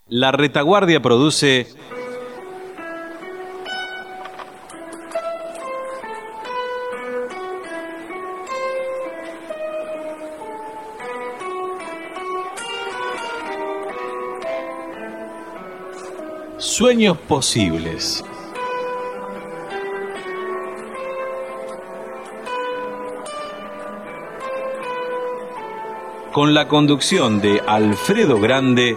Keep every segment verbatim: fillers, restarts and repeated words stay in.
La Retaguardia produce Sueños Posibles. Con la conducción de Alfredo Grande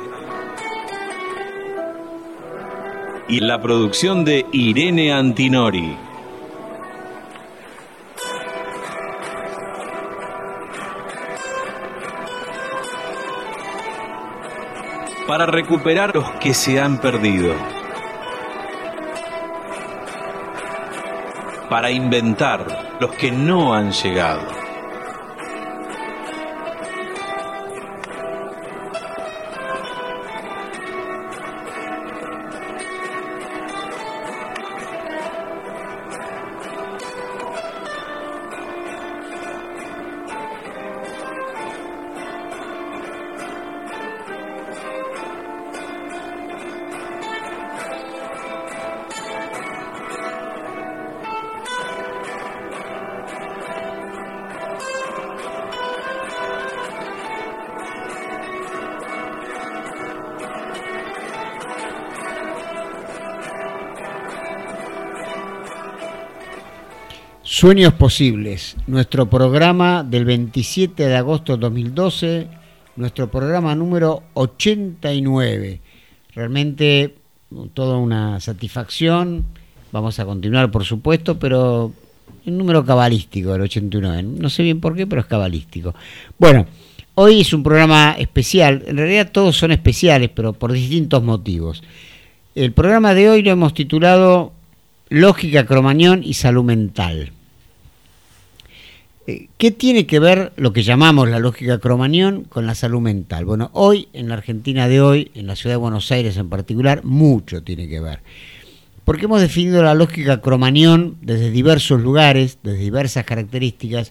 y la producción de Irene Antinori. Para recuperar los que se han perdido. Para inventar los que no han llegado. Sueños Posibles, nuestro programa del veintisiete de agosto de dos mil doce, nuestro programa número ochenta y nueve. Realmente toda una satisfacción. Vamos a continuar, por supuesto, pero el número cabalístico, el ochenta y nueve. No sé bien por qué, pero es cabalístico. Bueno, hoy es un programa especial. En realidad todos son especiales, pero por distintos motivos. El programa de hoy lo hemos titulado Lógica, Cromañón y Salud Mental. ¿Qué tiene que ver lo que llamamos la lógica cromañón con la salud mental? Bueno, hoy, en la Argentina de hoy, en la ciudad de Buenos Aires en particular, mucho tiene que ver. Porque hemos definido la lógica cromañón desde diversos lugares, desde diversas características,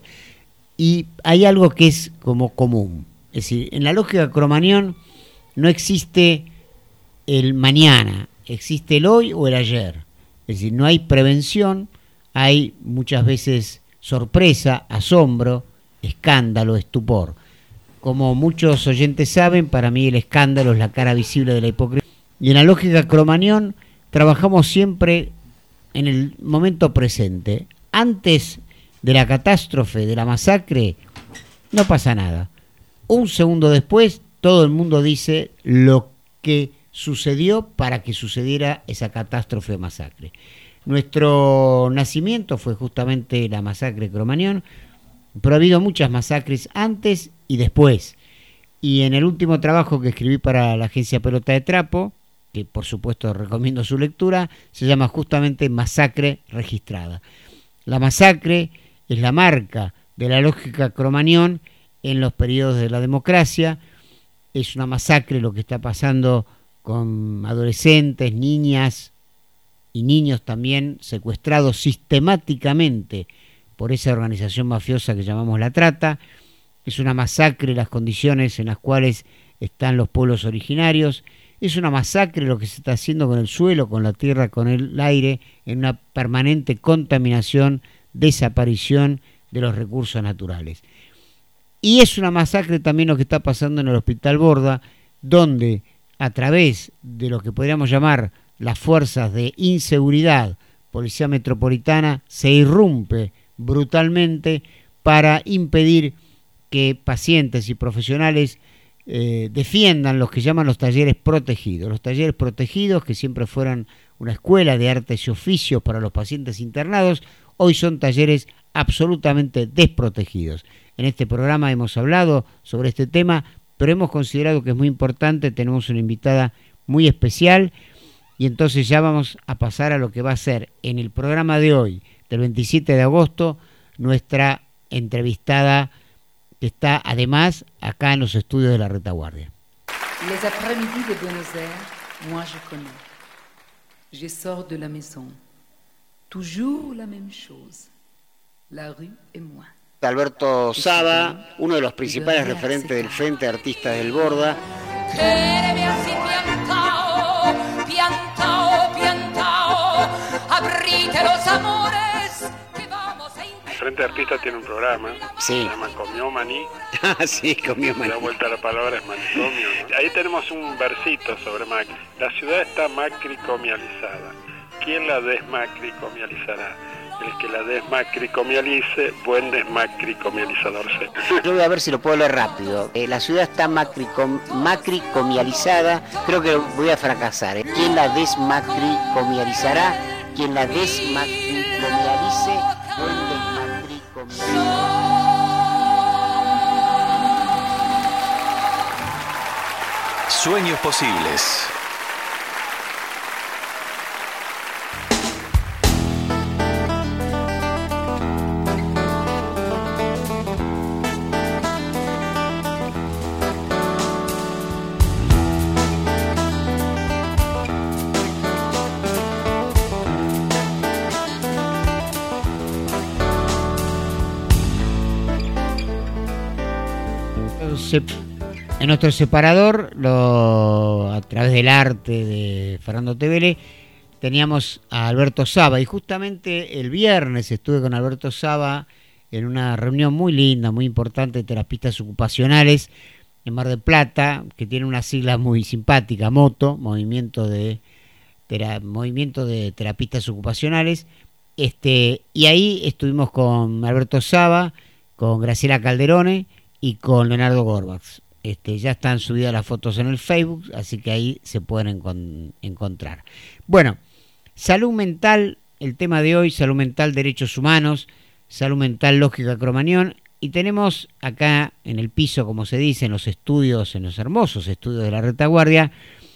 y hay algo que es como común. Es decir, en la lógica cromañón no existe el mañana, existe el hoy o el ayer. Es decir, no hay prevención, hay muchas veces sorpresa, asombro, escándalo, estupor. Como muchos oyentes saben, para mí el escándalo es la cara visible de la hipocresía. Y en la lógica cromañón trabajamos siempre en el momento presente. Antes de la catástrofe, de la masacre, no pasa nada. Un segundo después, todo el mundo dice lo que sucedió para que sucediera esa catástrofe o masacre. Nuestro nacimiento fue justamente la masacre de Cromañón, pero ha habido muchas masacres antes y después. Y en el último trabajo que escribí para la agencia Pelota de Trapo, que por supuesto recomiendo su lectura, se llama justamente Masacre Registrada. La masacre es la marca de la lógica cromañón en los periodos de la democracia. Es una masacre lo que está pasando con adolescentes, niñas y niños también secuestrados sistemáticamente por esa organización mafiosa que llamamos la trata. Es una masacre las condiciones en las cuales están los pueblos originarios. Es una masacre lo que se está haciendo con el suelo, con la tierra, con el aire, en una permanente contaminación, desaparición de los recursos naturales. Y es una masacre también lo que está pasando en el Hospital Borda, donde a través de lo que podríamos llamar las fuerzas de inseguridad, Policía Metropolitana, se irrumpe brutalmente para impedir que pacientes y profesionales eh, defiendan los que llaman los talleres protegidos. Los talleres protegidos, que siempre fueron una escuela de artes y oficios para los pacientes internados, hoy son talleres absolutamente desprotegidos. En este programa hemos hablado sobre este tema, pero hemos considerado que es muy importante. Tenemos una invitada muy especial y entonces ya vamos a pasar a lo que va a ser en el programa de hoy, del veintisiete de agosto, nuestra entrevistada que está además acá en los estudios de la Retaguardia. Les après-midi de Buenos Aires, moi je connais. Je sors de la maison. Toujours la même chose. La rue et moi. Alberto Saba, uno de los principales referentes del Frente de Artistas del Borda. Puente Arpista tiene un programa, sí. Se llama Comió Maní. Ah, sí, comió maní. Da vuelta a la palabra es manicomio, ¿no? Ahí tenemos un versito sobre Macri. La ciudad está macricomializada. ¿Quién la desmacricomializará? El que la desmacricomialice, buen desmacricomializador sea. Yo voy a ver si lo puedo leer rápido. Eh, la ciudad está macricom, macricomializada. Creo que voy a fracasar. ¿eh? ¿Quién la desmacricomializará? Quien la desmacricomialice, buen desmacricomializador. Sueños posibles. En nuestro separador, lo, a través del arte de Fernando Tevele, teníamos a Alberto Saba, y justamente el viernes estuve con Alberto Saba en una reunión muy linda, muy importante de terapistas ocupacionales en Mar del Plata, que tiene una sigla muy simpática, MOTO, Movimiento de, tera, Movimiento de Terapistas Ocupacionales, este, y ahí estuvimos con Alberto Saba, con Graciela Calderone y con Leonardo Gorbax. Este, ya están subidas las fotos en el Facebook, así que ahí se pueden encon- encontrar. Bueno, salud mental, el tema de hoy, salud mental, derechos humanos, salud mental, lógica Cromañón, y tenemos acá en el piso, como se dice, en los estudios, en los hermosos estudios de la Retaguardia,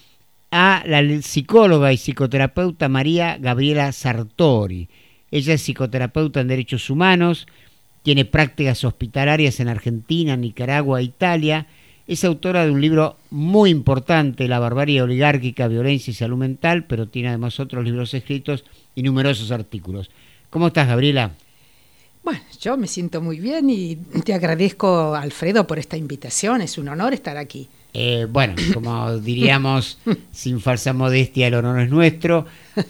a la psicóloga y psicoterapeuta María Gabriela Sartori. Ella es psicoterapeuta en derechos humanos, tiene prácticas hospitalarias en Argentina, Nicaragua e Italia. Es autora de un libro muy importante, La barbarie oligárquica, violencia y salud mental, pero tiene además otros libros escritos y numerosos artículos. ¿Cómo estás, Gabriela? Bueno, yo me siento muy bien y te agradezco, Alfredo, por esta invitación. Es un honor estar aquí. Eh, bueno, como diríamos, sin falsa modestia, el honor es nuestro.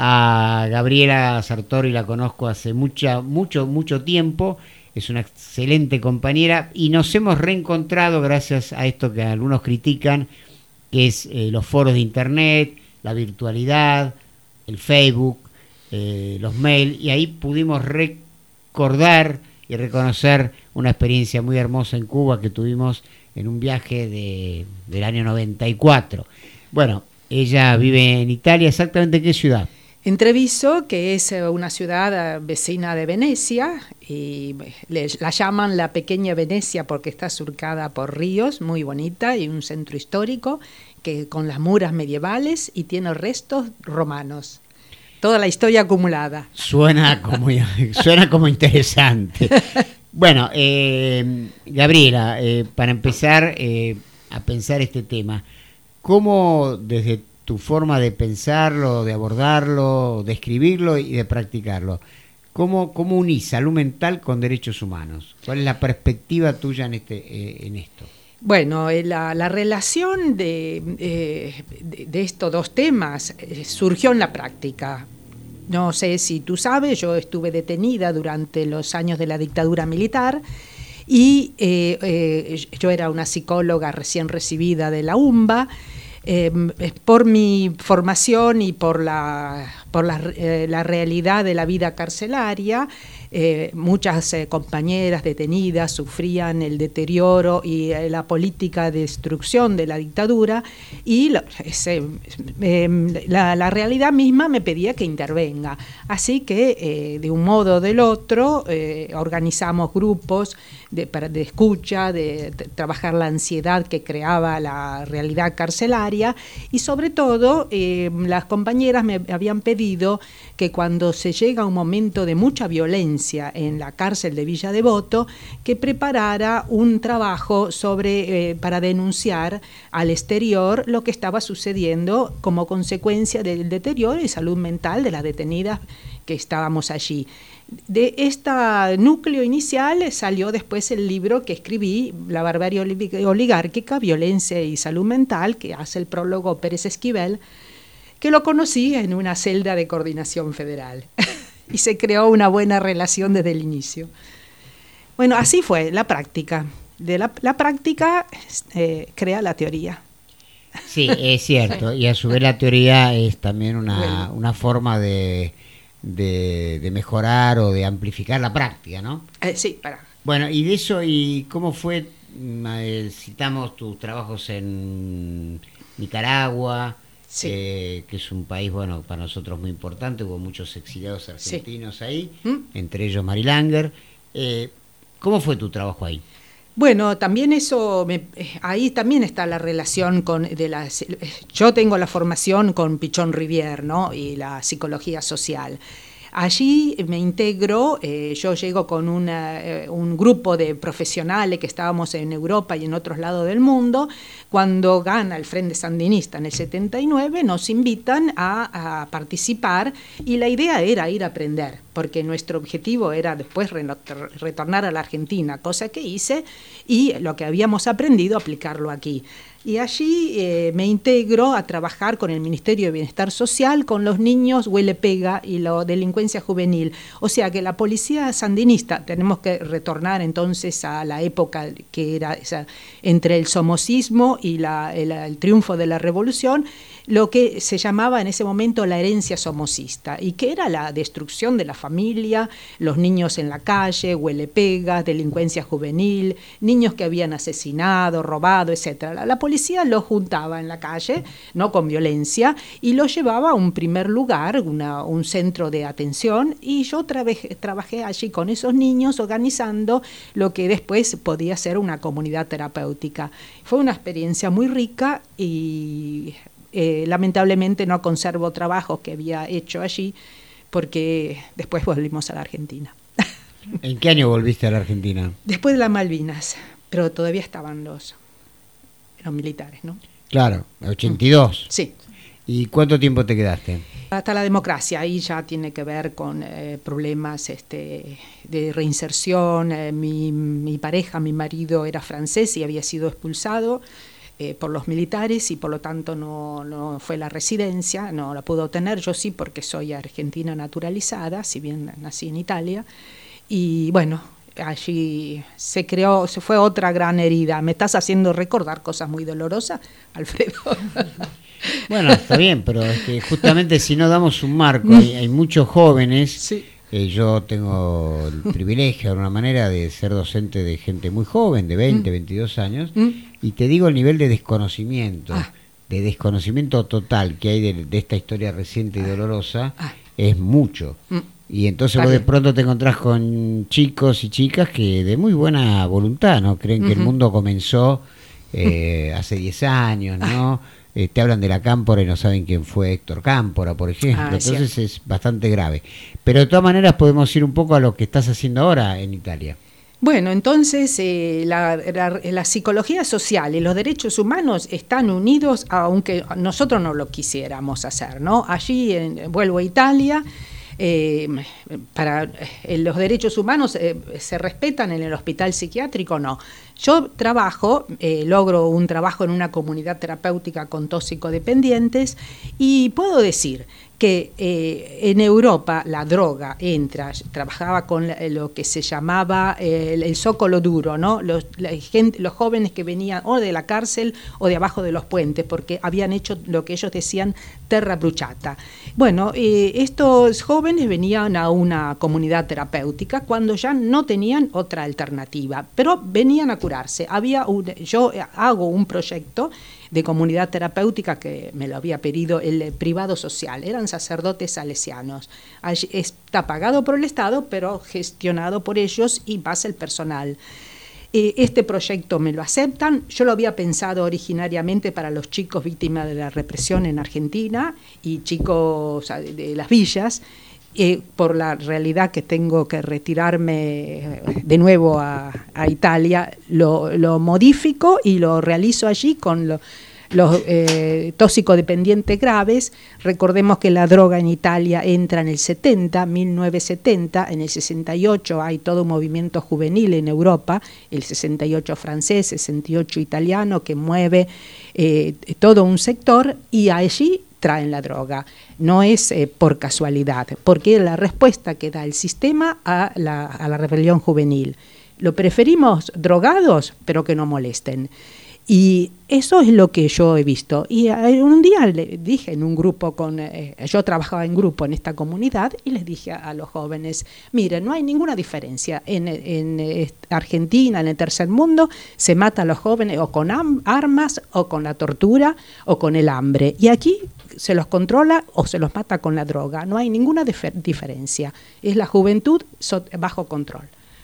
A Gabriela Sartori la conozco hace mucha, mucho, mucho tiempo. Es una excelente compañera y nos hemos reencontrado gracias a esto que algunos critican, que es eh, los foros de internet, la virtualidad, el Facebook, eh, los mails, y ahí pudimos recordar y reconocer una experiencia muy hermosa en Cuba que tuvimos en un viaje de, del año noventa y cuatro. Bueno, ella vive en Italia. ¿Exactamente en qué ciudad? En Treviso, que es una ciudad vecina de Venecia, y le, la llaman la pequeña Venecia porque está surcada por ríos, muy bonita, y un centro histórico que con las muras medievales y tiene restos romanos. Toda la historia acumulada. Suena como, suena como interesante. Bueno, eh, Gabriela, eh, para empezar eh, a pensar este tema, ¿cómo desde tu forma de pensarlo, de abordarlo, de escribirlo y de practicarlo, ¿cómo, cómo unís salud mental con derechos humanos? ¿Cuál es la perspectiva tuya en, este, eh, en esto? Bueno, la, la relación de, eh, de, de estos dos temas eh, surgió en la práctica. No sé si tú sabes, yo estuve detenida durante los años de la dictadura militar y eh, eh, yo era una psicóloga recién recibida de la UMBA. Eh, por mi formación y por la, por la, eh, la realidad de la vida carcelaria, eh, muchas eh, compañeras detenidas sufrían el deterioro y eh, la política de destrucción de la dictadura y lo, ese, eh, la, la realidad misma me pedía que intervenga. Así que eh, de un modo o del otro eh, organizamos grupos de, de escucha, de, de trabajar la ansiedad que creaba la realidad carcelaria y sobre todo eh, las compañeras me habían pedido que cuando se llega a un momento de mucha violencia en la cárcel de Villa Devoto, que preparara un trabajo sobre, eh, para denunciar al exterior lo que estaba sucediendo como consecuencia del deterioro y salud mental de las detenidas que estábamos allí. De este núcleo inicial salió después el libro que escribí, La barbarie oligárquica, violencia y salud mental, que hace el prólogo Pérez Esquivel, que lo conocí en una celda de coordinación federal y se creó una buena relación desde el inicio. Bueno, así fue la práctica. De la, la práctica eh, crea la teoría. Sí, es cierto. Y a su vez la teoría es también una, una forma de, de, de mejorar o de amplificar la práctica, ¿no? Eh, sí, para. Bueno, y de eso, ¿y cómo fue? Eh, citamos tus trabajos en Nicaragua, Sí. eh, que es un país, bueno, para nosotros muy importante. Hubo muchos exiliados argentinos sí. ahí, ¿Mm? entre ellos Mari Langer. Eh, ¿Cómo fue tu trabajo ahí? Bueno, también eso, me, ahí también está la relación con, de la, yo tengo la formación con Pichon Rivière, ¿no? Y la psicología social. Allí me integro, eh, yo llego con una, eh, un grupo de profesionales que estábamos en Europa y en otros lados del mundo. Cuando gana el Frente Sandinista en el setenta y nueve, nos invitan a, a participar y la idea era ir a aprender, porque nuestro objetivo era después re retornar a la Argentina, cosa que hice, y lo que habíamos aprendido aplicarlo aquí. Y allí eh, me integro a trabajar con el Ministerio de Bienestar Social, con los niños huele pega y la delincuencia juvenil. O sea que la policía sandinista, tenemos que retornar entonces a la época que era esa, entre el somocismo y la, el, el triunfo de la revolución, lo que se llamaba en ese momento la herencia somocista, y que era la destrucción de la familia, los niños en la calle, huele pega, delincuencia juvenil, niños que habían asesinado, robado, etcétera. La, la policía los juntaba en la calle, no con violencia, y los llevaba a un primer lugar, una, un centro de atención, y yo trabajé, trabajé allí con esos niños organizando lo que después podía ser una comunidad terapéutica. Fue una experiencia muy rica y eh, lamentablemente no conservo trabajos que había hecho allí porque después volvimos a la Argentina. ¿En qué año volviste a la Argentina? Después de las Malvinas, pero todavía estaban los, los militares, ¿no? Claro, ochenta y dos. Sí. ¿Y cuánto tiempo te quedaste? Hasta la democracia, ahí ya tiene que ver con eh, problemas este, de reinserción. Eh, mi, mi pareja, mi marido era francés y había sido expulsado eh, por los militares y por lo tanto no, no fue la residencia, no la pudo obtener. Yo sí, porque soy argentina naturalizada, si bien nací en Italia. Y bueno, allí se creó, se fue otra gran herida. Me estás haciendo recordar cosas muy dolorosas, Alfredo. Bueno, está bien, pero es que justamente si no damos un marco, hay, hay muchos jóvenes, sí. eh, yo tengo el privilegio de alguna manera de ser docente de gente muy joven, de veinte, mm. veintidós años, mm. y te digo el nivel de desconocimiento, ah. de desconocimiento total que hay de, de esta historia reciente y dolorosa, ah. es mucho. Mm. Y entonces vale. vos de pronto te encontrás con chicos y chicas que de muy buena voluntad, ¿no? Creen uh-huh. que el mundo comenzó eh, hace diez años, ¿no? Ah. Eh, te hablan de la Cámpora y no saben quién fue Héctor Cámpora, por ejemplo. Ah, entonces cierto. Es bastante grave. Pero de todas maneras podemos ir un poco a lo que estás haciendo ahora en Italia. Bueno, entonces eh, la, la, la psicología social y los derechos humanos están unidos, aunque nosotros no lo quisiéramos hacer, ¿no? Allí en, vuelvo a Italia. Eh, para eh, los derechos humanos eh, se respetan en el hospital psiquiátrico, no. Yo trabajo, eh, logro un trabajo en una comunidad terapéutica con toxicodependientes y puedo decir que eh, en Europa la droga entra, trabajaba con la, lo que se llamaba eh, el, el zócalo duro, ¿no? Los, la gente, los jóvenes que venían o de la cárcel o de abajo de los puentes, porque habían hecho lo que ellos decían terra bruciata. Bueno, eh, estos jóvenes venían a una comunidad terapéutica cuando ya no tenían otra alternativa, pero venían a curarse. Había un, yo hago un proyecto de comunidad terapéutica que me lo había pedido el privado social, eran sacerdotes salesianos. Allí está pagado por el Estado, pero gestionado por ellos y pasa el personal. Este proyecto me lo aceptan. Yo lo había pensado originariamente para los chicos víctimas de la represión en Argentina y chicos de las villas. Eh, por la realidad que tengo que retirarme de nuevo a, a Italia, lo, lo modifico y lo realizo allí con lo, los eh, toxicodependientes graves. Recordemos que la droga en Italia entra en el setenta, mil novecientos setenta, en el sesenta y ocho hay todo un movimiento juvenil en Europa, el sesenta y ocho francés, sesenta y ocho italiano, que mueve eh, todo un sector y allí traen la droga. No es eh, por casualidad, porque es la respuesta que da el sistema a la, a la rebelión juvenil. Lo preferimos drogados, pero que no molesten. Y eso es lo que yo he visto. Y un día le dije en un grupo, con eh, yo trabajaba en grupo en esta comunidad, y les dije a, a los jóvenes, miren, no hay ninguna diferencia. En, en Argentina, en el tercer mundo, se mata a los jóvenes o con am- armas, o con la tortura, o con el hambre. Y aquí se los controla o se los mata con la droga. No hay ninguna dif- diferencia. Es la juventud so- bajo control.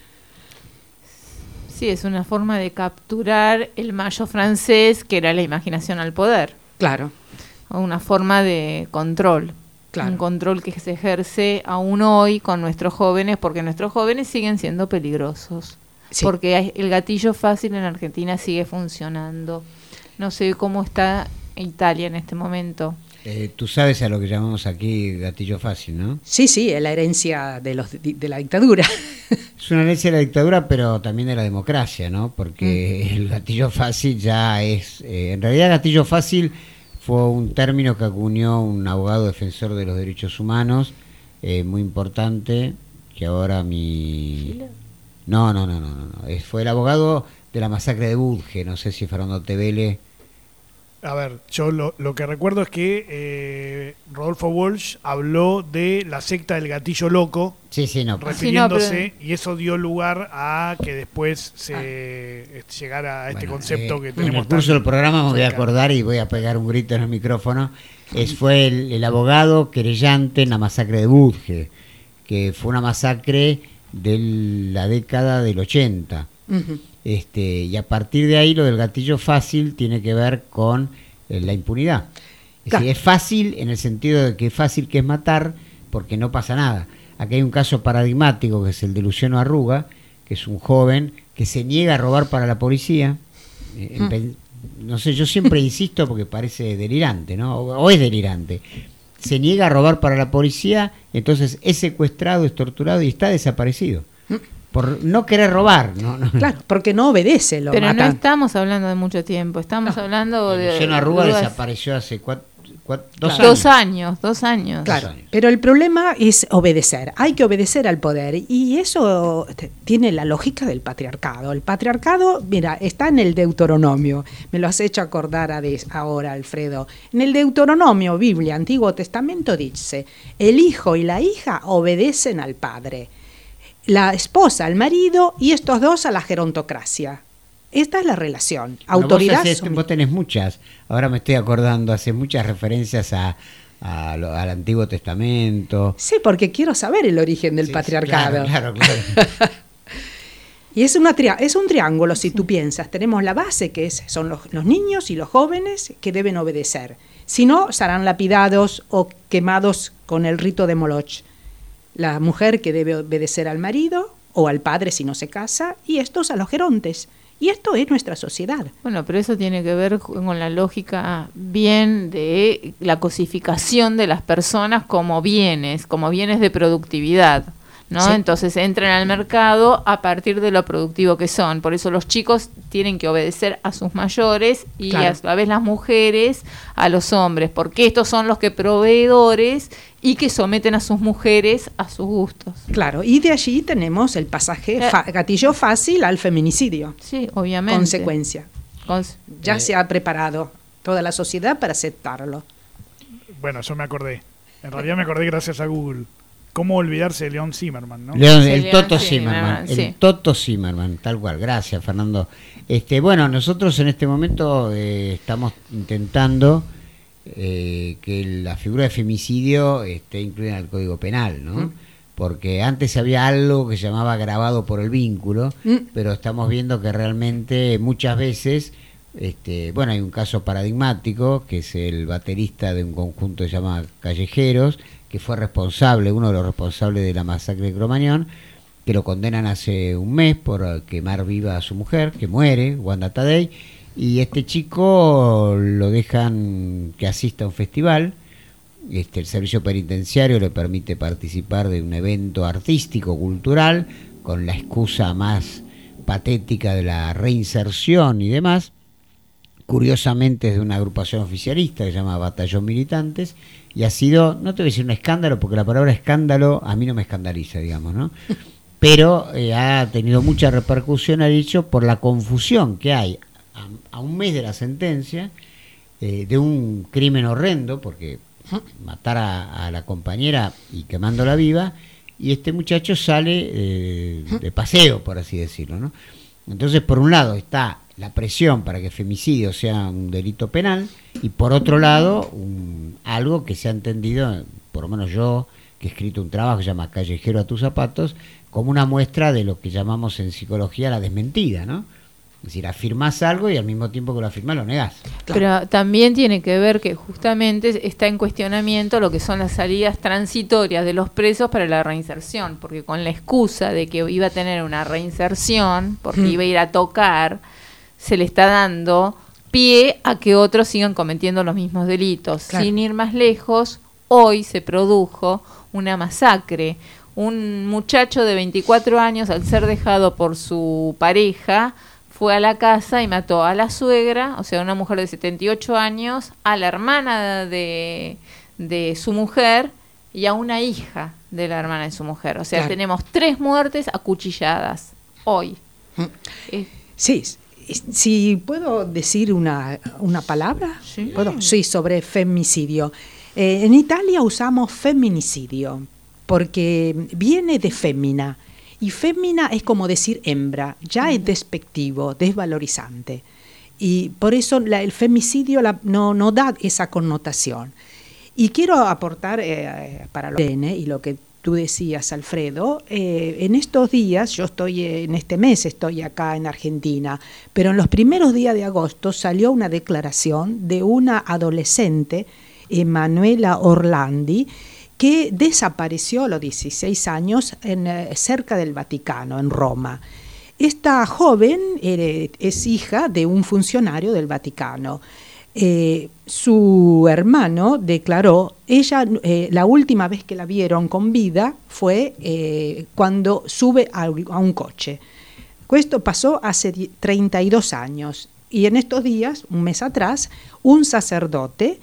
Sí, es una forma de capturar el mayo francés, que era la imaginación al poder. Claro. O una forma de control. Claro. Un control que se ejerce aún hoy con nuestros jóvenes, porque nuestros jóvenes siguen siendo peligrosos. Sí. Porque hay, el gatillo fácil en Argentina sigue funcionando. No sé cómo está Italia en este momento. Eh, tú sabes a lo que llamamos aquí gatillo fácil, ¿no? Sí, sí, es la herencia de, los, de la dictadura. Es una herencia de la dictadura, pero también de la democracia, ¿no? Porque mm. el gatillo fácil ya es... Eh, en realidad gatillo fácil fue un término que acuñó un abogado defensor de los derechos humanos, eh, muy importante, que ahora mi... No, no, no, no, no, no. Es, fue el abogado de la masacre de Budge, no sé si Fernando Tevele... A ver, yo lo, lo que recuerdo es que eh, Rodolfo Walsh habló de la secta del gatillo loco, sí, sí, no, refiriéndose, sí, no, pero... y eso dio lugar a que después se ah. llegara a este bueno, concepto eh, que tenemos. En el curso del programa me voy a cerca. acordar y voy a pegar un grito en el micrófono. Es, fue el, el abogado querellante en la masacre de Budge, que fue una masacre de la década del ochenta. Uh-huh. Este, y a partir de ahí lo del gatillo fácil tiene que ver con eh, la impunidad. Es claro. decir, es fácil en el sentido de que es fácil que es matar porque no pasa nada. Aquí hay un caso paradigmático que es el de Luciano Arruga, que es un joven que se niega a robar para la policía. Eh, mm. en, no sé, yo siempre insisto porque parece delirante, ¿no? O, o es delirante. Se niega a robar para la policía, entonces es secuestrado, es torturado y está desaparecido. Mm. Por no querer robar, ¿no? Claro, porque no obedece, lo Pero matan. no estamos hablando de mucho tiempo, estamos no. hablando de... Luciano Arruga dudas... desapareció hace cuatro, cuatro, dos, claro. años. dos años. Dos años, Claro, dos años. Pero el problema es obedecer, hay que obedecer al poder, y eso tiene la lógica del patriarcado. El patriarcado, mira, está en el Deuteronomio, me lo has hecho acordar a de, ahora, Alfredo. En el Deuteronomio, Biblia, Antiguo Testamento, dice, el hijo y la hija obedecen al padre, la esposa al marido y estos dos a la gerontocracia. Esta es la relación. Bueno, Autoridad. Vos, haces, vos tenés muchas, ahora me estoy acordando, hace muchas referencias a, a lo, al Antiguo Testamento. Sí, porque quiero saber el origen del sí, patriarcado. Claro, claro, claro. Y es, una tri- es un triángulo, si tú piensas. Tenemos la base, que es, son los, los niños y los jóvenes que deben obedecer. Si no, serán lapidados o quemados con el rito de Moloch. La mujer que debe obedecer al marido o al padre si no se casa, y estos a los gerontes. Y esto es nuestra sociedad. Bueno, pero eso tiene que ver con la lógica bien de la cosificación de las personas como bienes, como bienes de productividad, ¿no? Sí. Entonces entran al mercado a partir de lo productivo que son. Por eso los chicos tienen que obedecer a sus mayores y claro. a la vez las mujeres a los hombres, porque estos son los que proveedores y que someten a sus mujeres a sus gustos. Claro, y de allí tenemos el pasaje fa- gatillo fácil al feminicidio. Sí, obviamente. Consecuencia. Cons- ya eh. se ha preparado toda la sociedad para aceptarlo. Bueno, yo me acordé. En realidad me acordé gracias a Google. ¿Cómo olvidarse de León Zimmerman, no? León, Sí, el León Toto Zimmerman, Zimmerman, sí. el Toto Zimmerman, tal cual. Gracias, Fernando. Este, bueno, nosotros en este momento eh, estamos intentando eh, que la figura de femicidio esté incluida en el Código Penal, ¿no? ¿Mm? Porque antes había algo que se llamaba agravado por el vínculo, ¿Mm? Pero estamos viendo que realmente muchas veces, este, bueno, hay un caso paradigmático que es el baterista de un conjunto que se llama Callejeros, que fue responsable, uno de los responsables de la masacre de Cromañón, que lo condenan hace un mes por quemar viva a su mujer, que muere, Wanda Tadei, y este chico lo dejan que asista a un festival. Este, el servicio penitenciario le permite participar de un evento artístico, cultural, con la excusa más patética de la reinserción y demás. Curiosamente es de una agrupación oficialista que se llama Batallón Militantes, y ha sido, no te voy a decir un escándalo, porque la palabra escándalo a mí no me escandaliza, digamos, ¿no? pero eh, ha tenido mucha repercusión, ha dicho, por la confusión que hay a, a un mes de la sentencia eh, de un crimen horrendo, porque matar a, a la compañera y quemándola viva, y este muchacho sale eh, de paseo, por así decirlo, ¿no? Entonces, por un lado está la presión para que femicidio sea un delito penal, y por otro lado un, algo que se ha entendido, por lo menos yo que he escrito un trabajo que se llama Callejero a tus zapatos, como una muestra de lo que llamamos en psicología la desmentida, ¿no? Es decir, afirmás algo y al mismo tiempo que lo afirmás lo negás. Pero también tiene que ver que justamente está en cuestionamiento lo que son las salidas transitorias de los presos para la reinserción, porque con la excusa de que iba a tener una reinserción, porque iba a ir a tocar, se le está dando pie a que otros sigan cometiendo los mismos delitos. Claro. Sin ir más lejos, hoy se produjo una masacre. Un muchacho de veinticuatro años, al ser dejado por su pareja, fue a la casa y mató a la suegra, o sea, una mujer de setenta y ocho años, a la hermana de, de su mujer y a una hija de la hermana de su mujer. O sea, claro, tenemos tres muertes acuchilladas hoy. Eh, sí, si puedo decir una, una palabra, ¿sí? ¿Puedo? Sí, sobre femicidio. Eh, en Italia usamos feminicidio porque viene de fémina. Y fémina es como decir hembra, ya es despectivo, desvalorizante. Y por eso la, el femicidio la, no, no da esa connotación. Y quiero aportar eh, para lo que viene y lo que tú decías, Alfredo, eh, en estos días, yo estoy, en este mes estoy acá en Argentina, pero en los primeros días de agosto salió una declaración de una adolescente, Emanuela Orlandi, que desapareció a los dieciséis años en, eh, cerca del Vaticano, en Roma. Esta joven eh, es hija de un funcionario del Vaticano. Eh, su hermano declaró, ella eh, la última vez que la vieron con vida fue eh, cuando sube a, a un coche. Esto pasó hace treinta y dos años. Y en estos días, un mes atrás, un sacerdote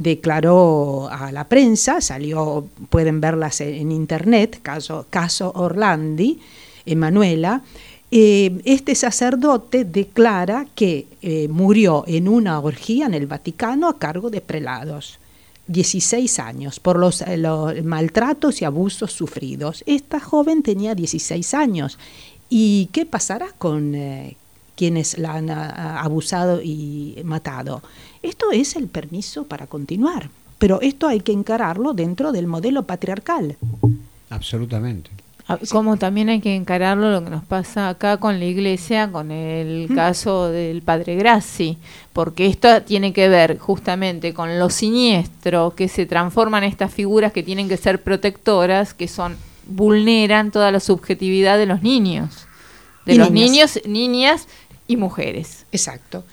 declaró a la prensa, salió, pueden verlas en internet, caso, caso Orlandi, Emanuela, eh, este sacerdote declara que eh, murió en una orgía en el Vaticano a cargo de prelados, dieciséis años, por los, eh, los maltratos y abusos sufridos. Esta joven tenía dieciséis años. ¿Y qué pasará con eh, quienes la han a, abusado y matado? Esto es el permiso para continuar, pero esto hay que encararlo dentro del modelo patriarcal. Absolutamente. Como también hay que encararlo lo que nos pasa acá con la iglesia, con el ¿Mm? caso del padre Grassi, porque esto tiene que ver justamente con lo siniestro que se transforman estas figuras que tienen que ser protectoras, que son vulneran toda la subjetividad de los niños, de y los niñas. niños, niñas y mujeres. Exacto.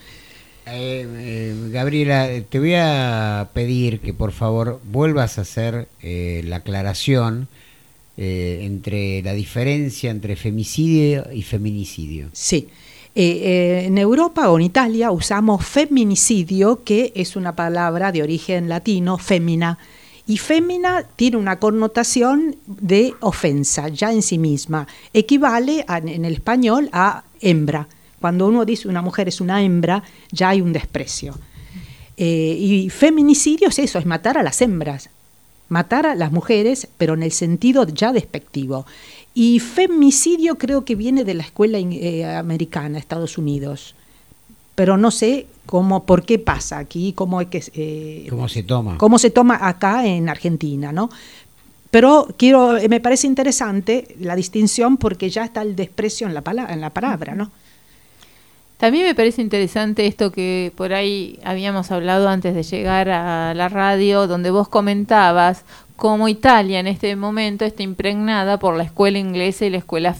Eh, eh, Gabriela, te voy a pedir que por favor vuelvas a hacer eh, la aclaración eh, entre la diferencia entre femicidio y feminicidio. Sí, eh, eh, en Europa o en Italia usamos feminicidio, que es una palabra de origen latino, fémina, y fémina tiene una connotación de ofensa ya en sí misma, equivale a, en el español a hembra. Cuando uno dice una mujer es una hembra, ya hay un desprecio. Eh, y feminicidio es eso, es matar a las hembras, matar a las mujeres, pero en el sentido ya despectivo. Y femicidio creo que viene de la escuela eh, americana, Estados Unidos. Pero no sé cómo, por qué pasa aquí, cómo es que eh, cómo se toma, cómo se toma acá en Argentina, ¿no? Pero quiero, me parece interesante la distinción porque ya está el desprecio en la palabra, en la palabra, ¿no? También me parece interesante esto que por ahí habíamos hablado antes de llegar a la radio, donde vos comentabas cómo Italia en este momento está impregnada por la escuela inglesa y la escuela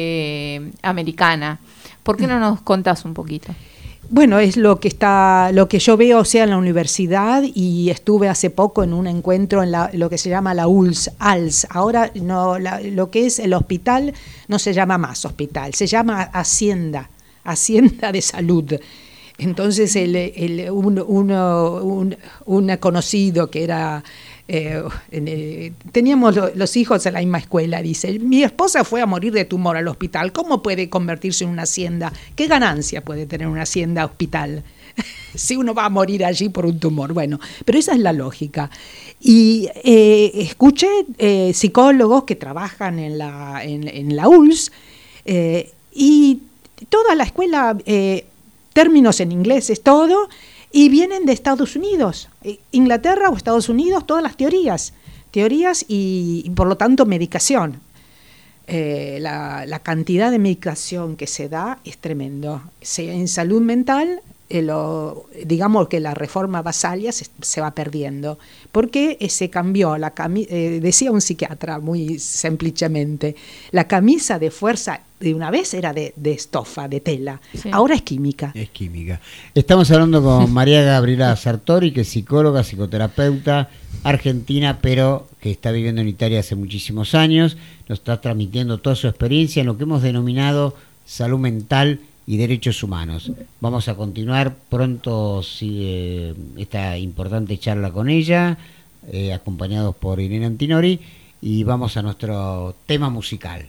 eh, americana. ¿Por qué no nos contás un poquito? Bueno, es lo que está, lo que yo veo, o sea, en la universidad, y estuve hace poco en un encuentro en la, lo que se llama la U L S, A L S. Ahora no, la, lo que es el hospital no se llama más hospital, se llama Hacienda. Hacienda de Salud. Entonces el, el, un, uno, un, un conocido que era Eh, eh, teníamos lo, los hijos en la misma escuela, dice, mi esposa fue a morir de tumor al hospital, ¿cómo puede convertirse en una hacienda? ¿Qué ganancia puede tener una hacienda hospital si uno va a morir allí por un tumor? Bueno, pero esa es la lógica. Y eh, escuché eh, psicólogos que trabajan en la, en, en la U L S eh, y toda la escuela, eh, términos en inglés es todo, y vienen de Estados Unidos, Inglaterra o Estados Unidos, todas las teorías, teorías y, y por lo tanto medicación. Eh, la, la cantidad de medicación que se da es tremendo. Se, en salud mental, eh, lo, digamos que la reforma Basaglia se, se va perdiendo, porque eh, se cambió, la cami- eh, decía un psiquiatra muy simplamente, la camisa de fuerza de una vez era de, de estofa, de tela, sí. Ahora es química. Es química. Estamos hablando con María Gabriela Sartori, que es psicóloga, psicoterapeuta argentina, pero que está viviendo en Italia hace muchísimos años. Nos está transmitiendo toda su experiencia en lo que hemos denominado salud mental y derechos humanos. Vamos a continuar pronto sigue esta importante charla con ella, eh, acompañados por Irene Antinori, y vamos a nuestro tema musical.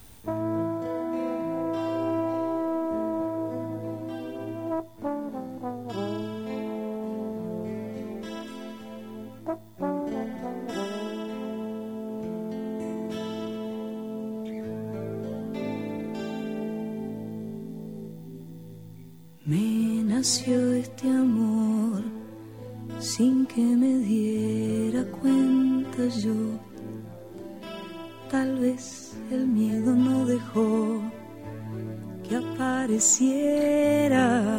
Nació este amor sin que me diera cuenta yo. Tal vez el miedo no dejó que apareciera.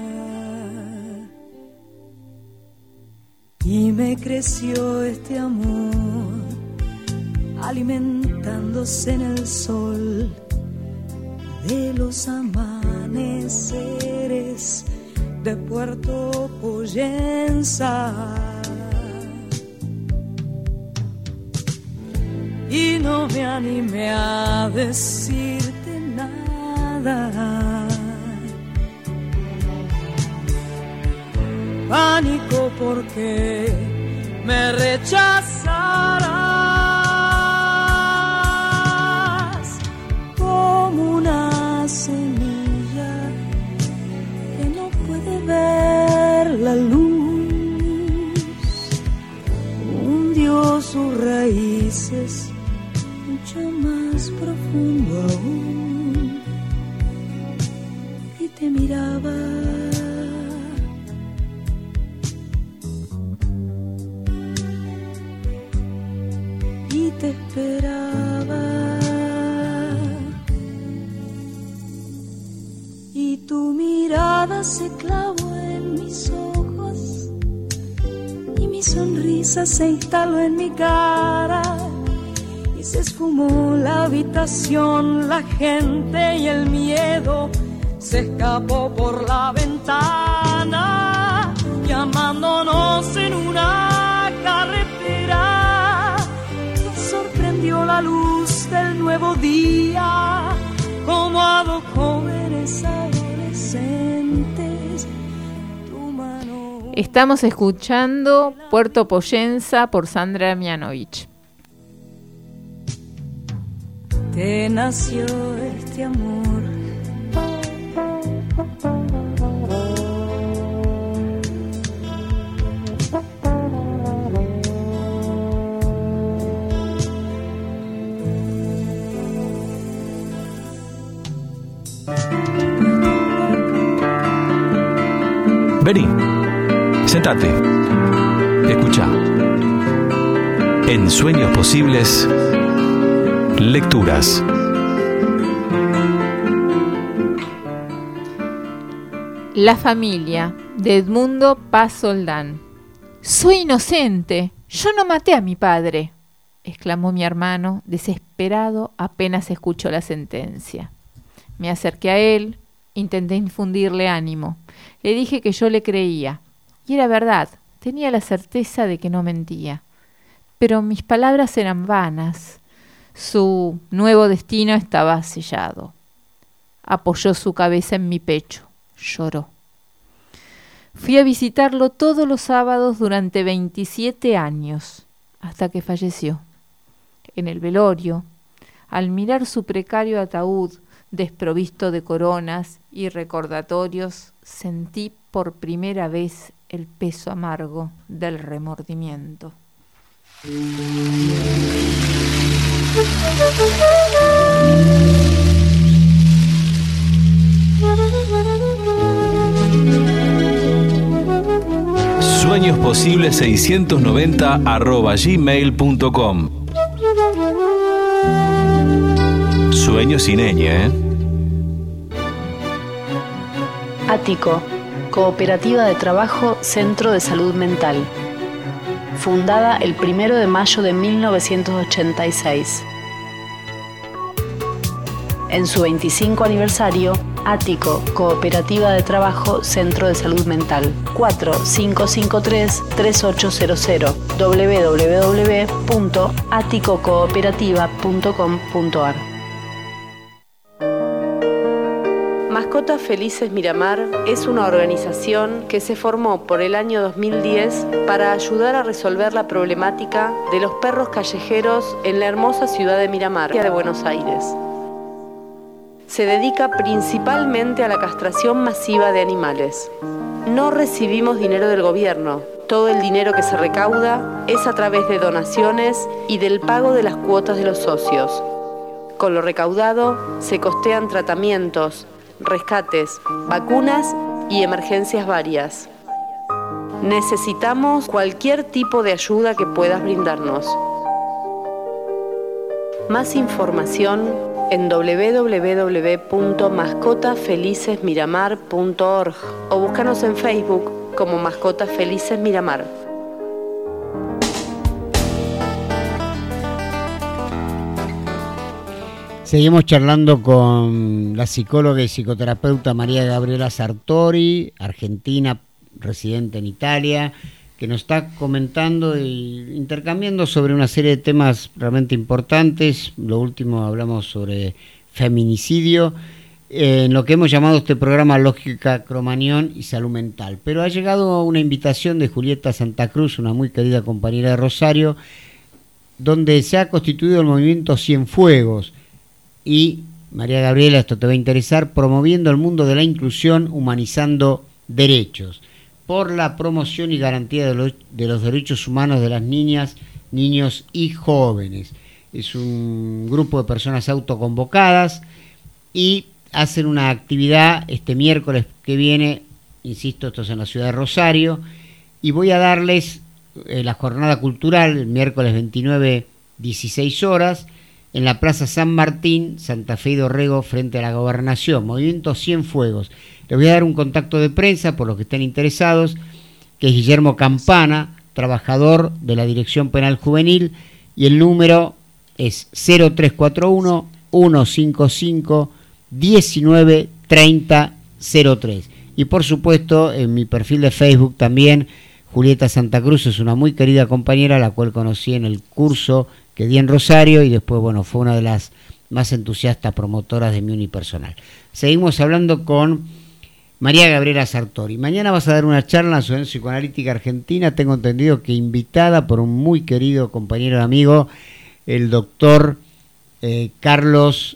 Y me creció este amor alimentándose en el sol de los amaneceres de Puerto Poyenza. Y no me animé a decirte nada. Pánico porque me rechazarás como una semilla ver la luz, hundió sus raíces mucho más profundo aún, y te miraba y te esperaba, y tu mirada se clavó en mis ojos y mi sonrisa se instaló en mi cara, y se esfumó la habitación, la gente y el miedo se escapó por la ventana, llamándonos en una carretera. Nos sorprendió la luz del nuevo día, como a dos jóvenes adolescentes. Tu mano. Estamos escuchando Puerto Poyenza por Sandra Mianovich. Te nació este amor. Vení, sentate, escuchá. En Sueños Posibles, lecturas. La familia, de Edmundo Paz Soldán. Soy inocente, yo no maté a mi padre, exclamó mi hermano, desesperado apenas escuchó la sentencia. Me acerqué a él, intenté infundirle ánimo. Le dije que yo le creía, y era verdad, tenía la certeza de que no mentía. Pero mis palabras eran vanas. Su nuevo destino estaba sellado. Apoyó su cabeza en mi pecho, lloró. Fui a visitarlo todos los sábados durante veintisiete años. hasta que falleció. En el velorio, al mirar su precario ataúd desprovisto de coronas y recordatorios, sentí por primera vez el peso amargo del remordimiento. Sueños Posibles seiscientos noventa arroba gmail punto com. Sueños sin ñ, ¿eh? Ático, Cooperativa de Trabajo Centro de Salud Mental. Fundada el primero de mayo de mil novecientos ochenta y seis. En su veinticinco aniversario, Ático, Cooperativa de Trabajo Centro de Salud Mental. cuatro cinco cinco tres, tres ocho cero cero, doble u doble u doble u punto ático cooperativa punto com punto a r. Mascotas Felices Miramar es una organización que se formó por el año dos mil diez para ayudar a resolver la problemática de los perros callejeros en la hermosa ciudad de Miramar, de Buenos Aires. Se dedica principalmente a la castración masiva de animales. No recibimos dinero del gobierno. Todo el dinero que se recauda es a través de donaciones y del pago de las cuotas de los socios. Con lo recaudado se costean tratamientos, rescates, vacunas y emergencias varias. Necesitamos cualquier tipo de ayuda que puedas brindarnos. Más información en doble u doble u doble u punto mascotas felices miramar punto org o búscanos en Facebook como Mascotas Felices Miramar. Seguimos charlando con la psicóloga y psicoterapeuta María Gabriela Sartori, argentina, residente en Italia, que nos está comentando e intercambiando sobre una serie de temas realmente importantes. Lo último hablamos sobre feminicidio, eh, en lo que hemos llamado este programa Lógica Cromañón y Salud Mental. Pero ha llegado una invitación de Julieta Santa Cruz, una muy querida compañera de Rosario, donde se ha constituido el movimiento Cienfuegos. Y, María Gabriela, esto te va a interesar, promoviendo el mundo de la inclusión, humanizando derechos, por la promoción y garantía de los, de los derechos humanos de las niñas, niños y jóvenes. Es un grupo de personas autoconvocadas y hacen una actividad este miércoles que viene, insisto, esto es en la ciudad de Rosario, y voy a darles eh, la jornada cultural, el miércoles veintinueve, dieciséis horas, en la Plaza San Martín, Santa Fe y Dorrego, frente a la Gobernación, Movimiento Cienfuegos. Les voy a dar un contacto de prensa por los que estén interesados, que es Guillermo Campana, trabajador de la Dirección Penal Juvenil, y el número es cero tres cuatro uno, uno cinco cinco, uno nueve tres cero cero tres. Y por supuesto, en mi perfil de Facebook también, Julieta Santa Cruz es una muy querida compañera, la cual conocí en el curso que di en Rosario, y después, bueno, fue una de las más entusiastas promotoras de mi unipersonal. Seguimos hablando con María Gabriela Sartori. Mañana vas a dar una charla en la Asociación Psicoanalítica Argentina, tengo entendido que invitada por un muy querido compañero y amigo, el doctor eh, Carlos...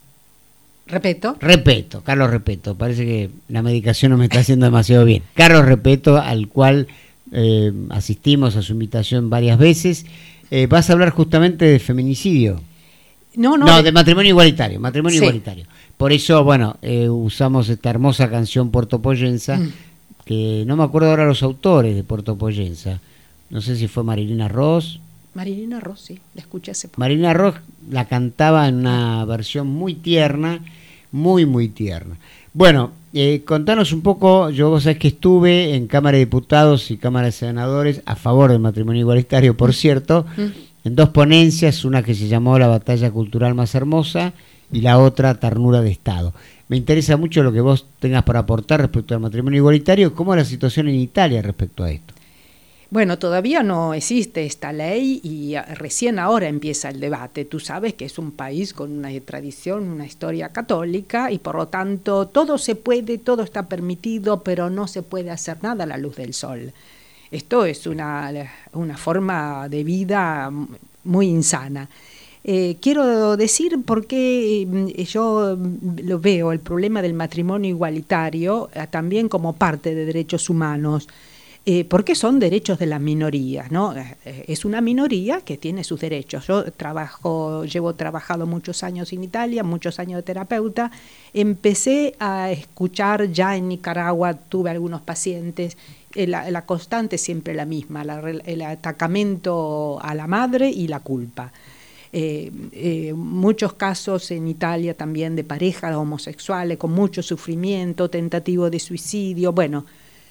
Repeto. Repeto, Carlos Repeto. Parece que la medicación no me está haciendo demasiado bien. Carlos Repeto, al cual eh, asistimos a su invitación varias veces. Eh, vas a hablar justamente de feminicidio. No, no. No, de, de matrimonio igualitario, matrimonio sí. igualitario. Por eso, bueno, eh, usamos esta hermosa canción puertopoyensa, mm. que no me acuerdo ahora los autores de puertopoyensa. No sé si fue Marilina Ross. Marilina Ross, sí, la escuché hace poco. Marilina Ross la cantaba en una versión muy tierna, muy, muy tierna. Bueno, eh, contanos un poco, yo vos sabés que estuve en Cámara de Diputados y Cámara de Senadores a favor del matrimonio igualitario, por cierto, mm. en dos ponencias, una que se llamó La Batalla Cultural Más Hermosa y la otra Ternura de Estado. Me interesa mucho lo que vos tengas para aportar respecto al matrimonio igualitario. ¿Cómo es la situación en Italia respecto a esto? Bueno, todavía no existe esta ley y recién ahora empieza el debate. Tú sabes que es un país con una tradición, una historia católica y por lo tanto todo se puede, todo está permitido, pero no se puede hacer nada a la luz del sol. esto es una, una forma de vida muy insana. Eh, quiero decir por qué eh, yo lo veo, el problema del matrimonio igualitario, eh, también como parte de derechos humanos, eh, porque son derechos de las minorías, ¿no? Eh, es una minoría que tiene sus derechos. Yo trabajo, llevo trabajado muchos años en Italia, muchos años de terapeuta. Empecé a escuchar ya en Nicaragua, tuve algunos pacientes. La, la constante es siempre la misma, la, el atacamiento a la madre y la culpa. Eh, eh, muchos casos en Italia también de parejas homosexuales con mucho sufrimiento, tentativo de suicidio, bueno,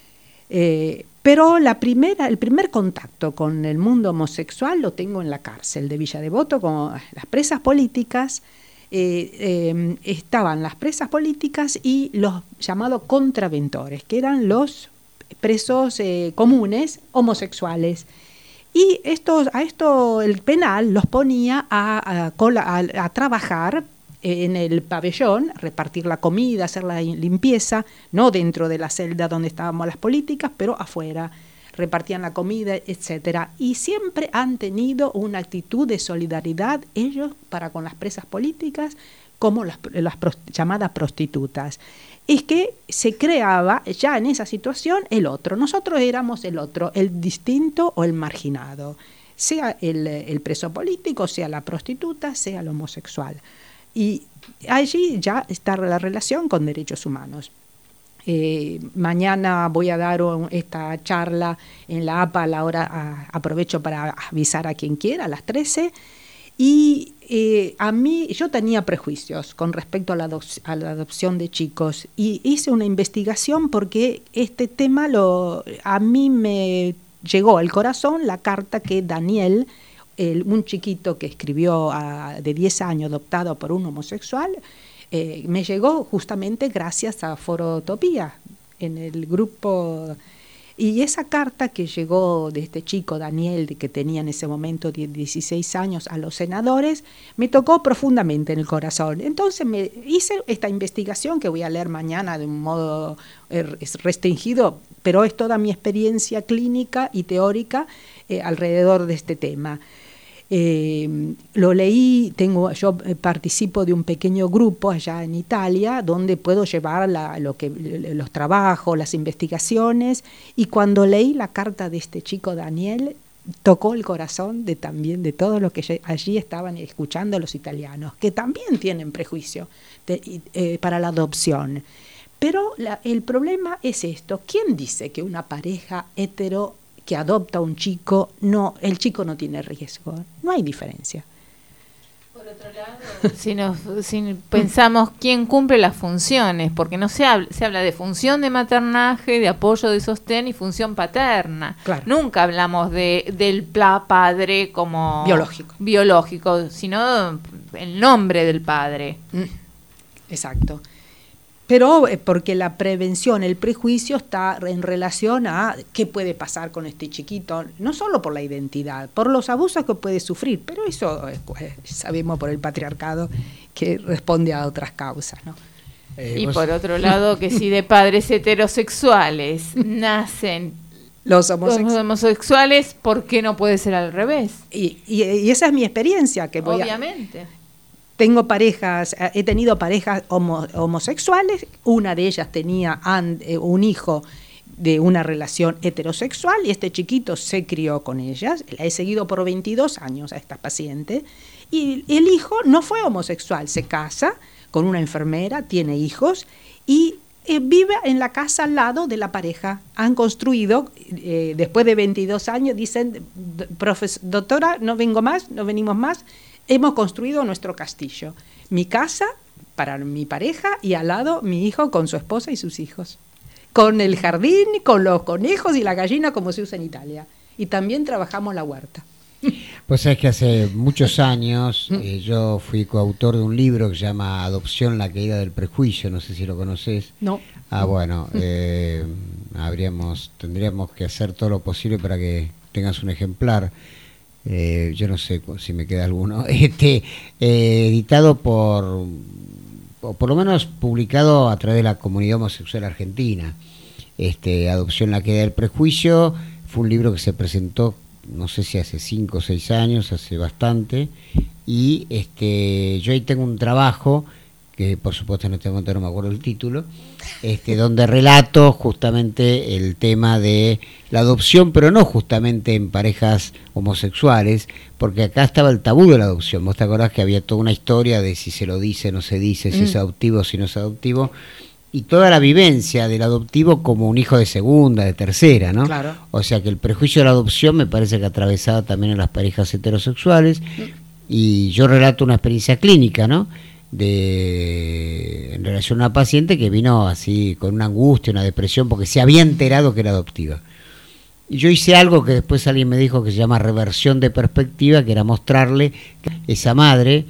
eh, pero la primera, el primer contacto con el mundo homosexual lo tengo en la cárcel de Villa Devoto con las presas políticas. Eh, eh, estaban las presas políticas y los llamados contraventores, que eran los presos eh, comunes homosexuales. Y estos, a esto el penal los ponía a, a, a, a trabajar en el pabellón, repartir la comida, hacer la limpieza, no dentro de la celda donde estábamos las políticas, pero afuera, repartían la comida, etcétera. Y siempre han tenido una actitud de solidaridad ellos para con las presas políticas, como las, las prost- llamadas prostitutas. Es que se creaba ya en esa situación el otro. Nosotros éramos el otro, el distinto o el marginado, sea el, el preso político, sea la prostituta, sea el homosexual. Y allí ya está la relación con derechos humanos. Eh, mañana voy a dar un, esta charla en la A P A, a la hora, a, aprovecho para avisar a quien quiera, a las trece. Y eh, a mí, yo tenía prejuicios con respecto a la, adop- a la adopción de chicos y hice una investigación porque este tema lo, a mí me llegó al corazón la carta que Daniel, el, un chiquito que escribió a, de diez años adoptado por un homosexual, eh, me llegó justamente gracias a Forotopía en el grupo. Y esa carta que llegó de este chico, Daniel, de que tenía en ese momento dieciséis años, a los senadores, me tocó profundamente en el corazón. Entonces me hice esta investigación que voy a leer mañana de un modo eh, restringido, pero es toda mi experiencia clínica y teórica eh, alrededor de este tema. Eh, lo leí, tengo, yo participo de un pequeño grupo allá en Italia donde puedo llevar la, lo que, los trabajos, las investigaciones, y cuando leí la carta de este chico Daniel, tocó el corazón de también de todos los que allí estaban escuchando, los italianos, que también tienen prejuicio de, eh, para la adopción. Pero la, el problema es esto: ¿quién dice que una pareja hetero que adopta a un chico, no, el chico no tiene riesgo? No hay diferencia. Por otro lado, si, nos, si pensamos quién cumple las funciones, porque no se habla, se habla de función de maternaje, de apoyo, de sostén y función paterna. Claro. Nunca hablamos de del pla padre como biológico, biológico, sino el nombre del padre. Mm, exacto. Pero eh, porque la prevención, el prejuicio está en relación a qué puede pasar con este chiquito, no solo por la identidad, por los abusos que puede sufrir, pero eso eh, sabemos por el patriarcado que responde a otras causas, ¿no? Eh, y vos... por otro lado, que si de padres heterosexuales nacen los homosexuales. los homosexuales, ¿por qué no puede ser al revés? Y, y, y esa es mi experiencia. Que voy Obviamente. A... Tengo parejas, he tenido parejas homo, homosexuales, una de ellas tenía un hijo de una relación heterosexual y este chiquito se crió con ellas. La he seguido por veintidós años a esta paciente y el hijo no fue homosexual, se casa con una enfermera, tiene hijos y eh, vive en la casa al lado de la pareja. Han construido, eh, después de veintidós años, dicen, doctora, no vengo más, no venimos más. Hemos construido nuestro castillo, mi casa para mi pareja y al lado mi hijo con su esposa y sus hijos, con el jardín, con los conejos y la gallina como se usa en Italia. Y también trabajamos la huerta. Pues sabes que hace muchos años eh, yo fui coautor de un libro que se llama Adopción, la caída del prejuicio, no sé si lo conoces. No. Ah, bueno, eh, habríamos, tendríamos que hacer todo lo posible para que tengas un ejemplar. Eh, yo no sé si me queda alguno, este eh, editado por, o por lo menos publicado a través de la comunidad homosexual argentina. Este, Adopción, la caída del prejuicio fue un libro que se presentó, no sé si hace cinco o seis años, hace bastante, y este, yo ahí tengo un trabajo, que por supuesto en este momento no me acuerdo el título, este, donde relato justamente el tema de la adopción, pero no justamente en parejas homosexuales, porque acá estaba el tabú de la adopción. Vos te acordás que había toda una historia de si se lo dice, no se dice, si mm. es adoptivo, si no es adoptivo, y toda la vivencia del adoptivo como un hijo de segunda, de tercera, ¿no? Claro. O sea que el prejuicio de la adopción me parece que atravesaba también en las parejas heterosexuales, mm. y yo relato una experiencia clínica, ¿no?, de en relación a una paciente que vino así con una angustia, una depresión, porque se había enterado que era adoptiva. Y yo hice algo que después alguien me dijo que se llama reversión de perspectiva, que era mostrarle que esa madre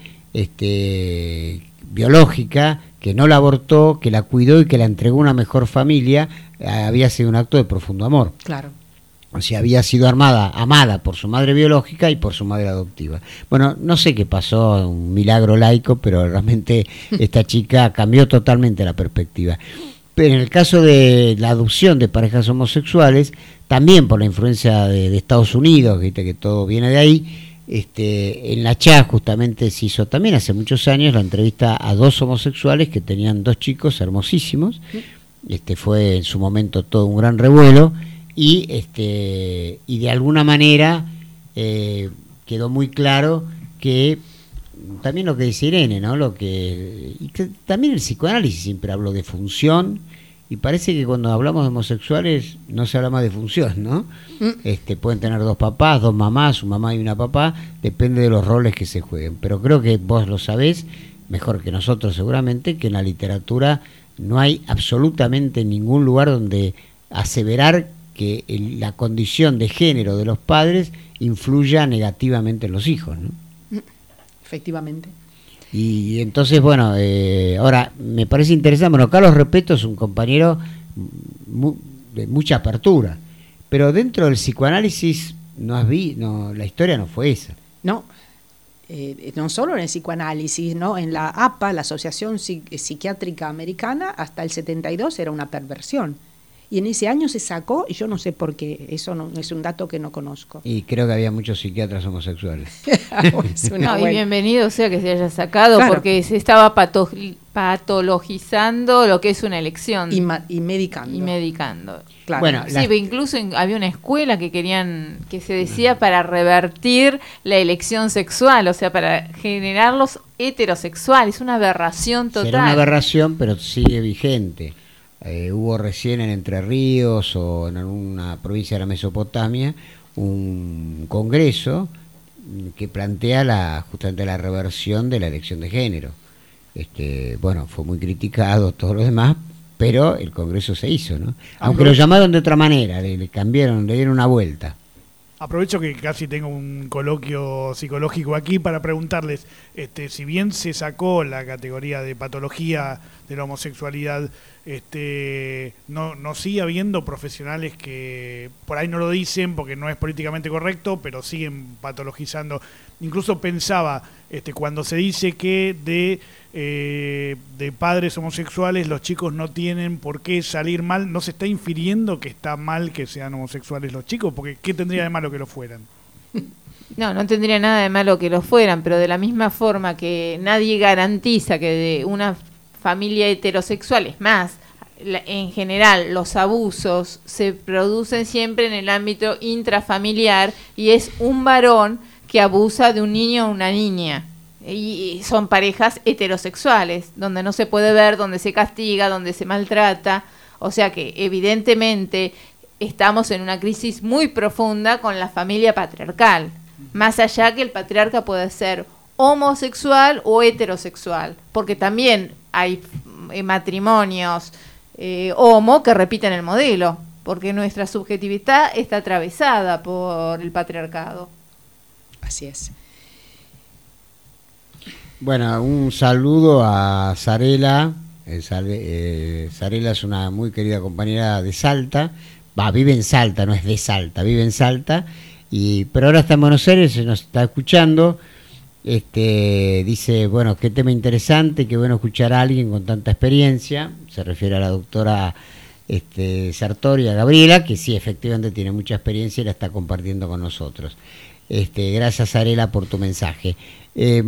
este, biológica, que no la abortó, que la cuidó y que la entregó a una mejor familia, había sido un acto de profundo amor. Claro. O sea, había sido armada, amada por su madre biológica y por su madre adoptiva. Bueno, no sé qué pasó, un milagro laico, pero realmente esta chica cambió totalmente la perspectiva. Pero en el caso de la adopción de parejas homosexuales, también por la influencia de, de Estados Unidos, viste que todo viene de ahí, este, en la C H A justamente se hizo también hace muchos años la entrevista a dos homosexuales que tenían dos chicos hermosísimos. Este fue en su momento todo un gran revuelo. Y este y de alguna manera eh, quedó muy claro que también lo que dice Irene, ¿no? Lo que, y que también el psicoanálisis siempre habló de función, y parece que cuando hablamos de homosexuales no se habla más de función, ¿no? Mm. Este pueden tener dos papás, dos mamás, un mamá y una papá, depende de los roles que se jueguen. Pero creo que vos lo sabés mejor que nosotros seguramente, que en la literatura no hay absolutamente ningún lugar donde aseverar que el, la condición de género de los padres influya negativamente en los hijos, ¿no? Efectivamente. Y entonces, bueno, eh, ahora me parece interesante, bueno, Carlos Repeto es un compañero mu, de mucha apertura, pero dentro del psicoanálisis no has vi, no, la historia no fue esa. No, eh, no solo en el psicoanálisis, ¿no? En la A P A, la Asociación Psi- Psiquiátrica Americana, hasta el setenta y dos era una perversión. Y en ese año se sacó, y yo no sé por qué, eso no, es un dato que no conozco. Y creo que había muchos psiquiatras homosexuales. No, y bienvenido sea que se haya sacado, claro, porque se estaba pato- patologizando lo que es una elección. Y, ma- y medicando. Y medicando. Claro. Bueno, sí, las... incluso en, había una escuela que querían, que se decía para revertir la elección sexual, o sea, para generarlos heterosexuales, una aberración total. Será una aberración, pero sigue vigente. Eh, hubo recién en Entre Ríos o en alguna provincia de la Mesopotamia un congreso que plantea la justamente la reversión de la elección de género. Este, bueno, fue muy criticado todo lo demás, pero el congreso se hizo, ¿no? Aunque lo llamaron de otra manera, le, le cambiaron, le dieron una vuelta. Aprovecho que casi tengo un coloquio psicológico aquí para preguntarles, este, si bien se sacó la categoría de patología de la homosexualidad, este, no, no sigue habiendo profesionales que por ahí no lo dicen porque no es políticamente correcto, pero siguen patologizando. Incluso pensaba, este, cuando se dice que de, eh, de padres homosexuales los chicos no tienen por qué salir mal, ¿no se está infiriendo que está mal que sean homosexuales los chicos? Porque ¿qué tendría de malo que lo fueran? No, no tendría nada de malo que lo fueran, pero de la misma forma que nadie garantiza que de una familia heterosexual, es más, la, en general los abusos se producen siempre en el ámbito intrafamiliar y es un varón que abusa de un niño o una niña. Y son parejas heterosexuales, donde no se puede ver, donde se castiga, donde se maltrata. O sea que evidentemente estamos en una crisis muy profunda con la familia patriarcal. Más allá que el patriarca puede ser homosexual o heterosexual, porque también hay eh, matrimonios eh, homo que repiten el modelo, porque nuestra subjetividad está atravesada por el patriarcado. Así es. Bueno, un saludo a Zarela. Eh, eh, Zarela es una muy querida compañera de Salta. Va, vive en Salta, no es de Salta, vive en Salta. Y, pero ahora está en Buenos Aires, se nos está escuchando. Este, dice, bueno, qué tema interesante, qué bueno escuchar a alguien con tanta experiencia. Se refiere a la doctora este, Sartori, a Gabriela, que sí, efectivamente tiene mucha experiencia y la está compartiendo con nosotros. Este, gracias, Arela, por tu mensaje. Eh,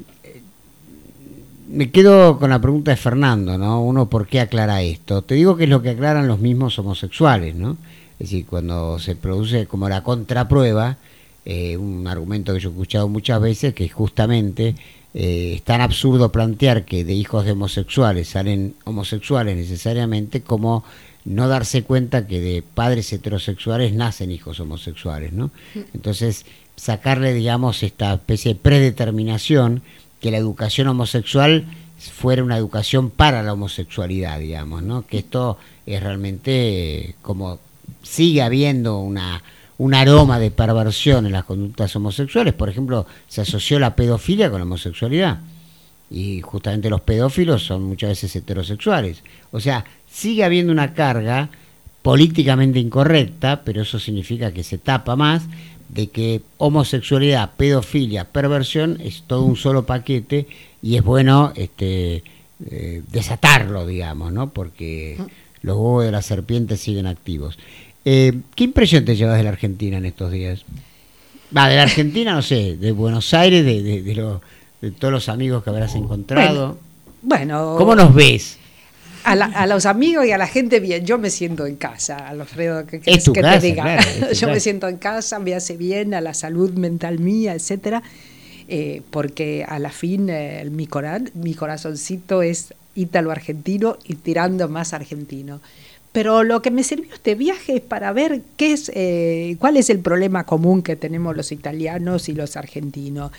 me quedo con la pregunta de Fernando, ¿no? Uno, ¿por qué aclara esto? Te digo que es lo que aclaran los mismos homosexuales, ¿no? Es decir, cuando se produce como la contraprueba, eh, un argumento que yo he escuchado muchas veces, que justamente eh, es tan absurdo plantear que de hijos de homosexuales salen homosexuales necesariamente, como no darse cuenta que de padres heterosexuales nacen hijos homosexuales, ¿no? Entonces, sacarle, digamos, esta especie de predeterminación, que la educación homosexual fuera una educación para la homosexualidad, digamos, ¿no? Que esto es realmente, eh, como sigue habiendo una un aroma de perversión en las conductas homosexuales. Por ejemplo, se asoció la pedofilia con la homosexualidad, y justamente los pedófilos son muchas veces heterosexuales. O sea, sigue habiendo una carga políticamente incorrecta, pero eso significa que se tapa más, de que homosexualidad, pedofilia, perversión es todo un solo paquete, y es bueno este eh, desatarlo, digamos, ¿no? Porque los huevos de la serpiente siguen activos. Eh, ¿Qué impresión te llevas de la Argentina en estos días? Va, de la Argentina, no sé, de Buenos Aires, de, de, de, lo, de todos los amigos que habrás encontrado. Bueno, bueno, ¿cómo nos ves? A, la, a los amigos y a la gente bien. Yo me siento en casa, Alfredo, que, que, es tu que casa, te diga. Claro, yo casa. Me siento en casa, me hace bien a la salud mental mía, etcétera, eh, porque a la fin eh, mi, cora, mi corazoncito es ítalo-argentino y tirando más argentino. Pero lo que me sirvió este viaje es para ver qué es, eh, cuál es el problema común que tenemos los italianos y los argentinos.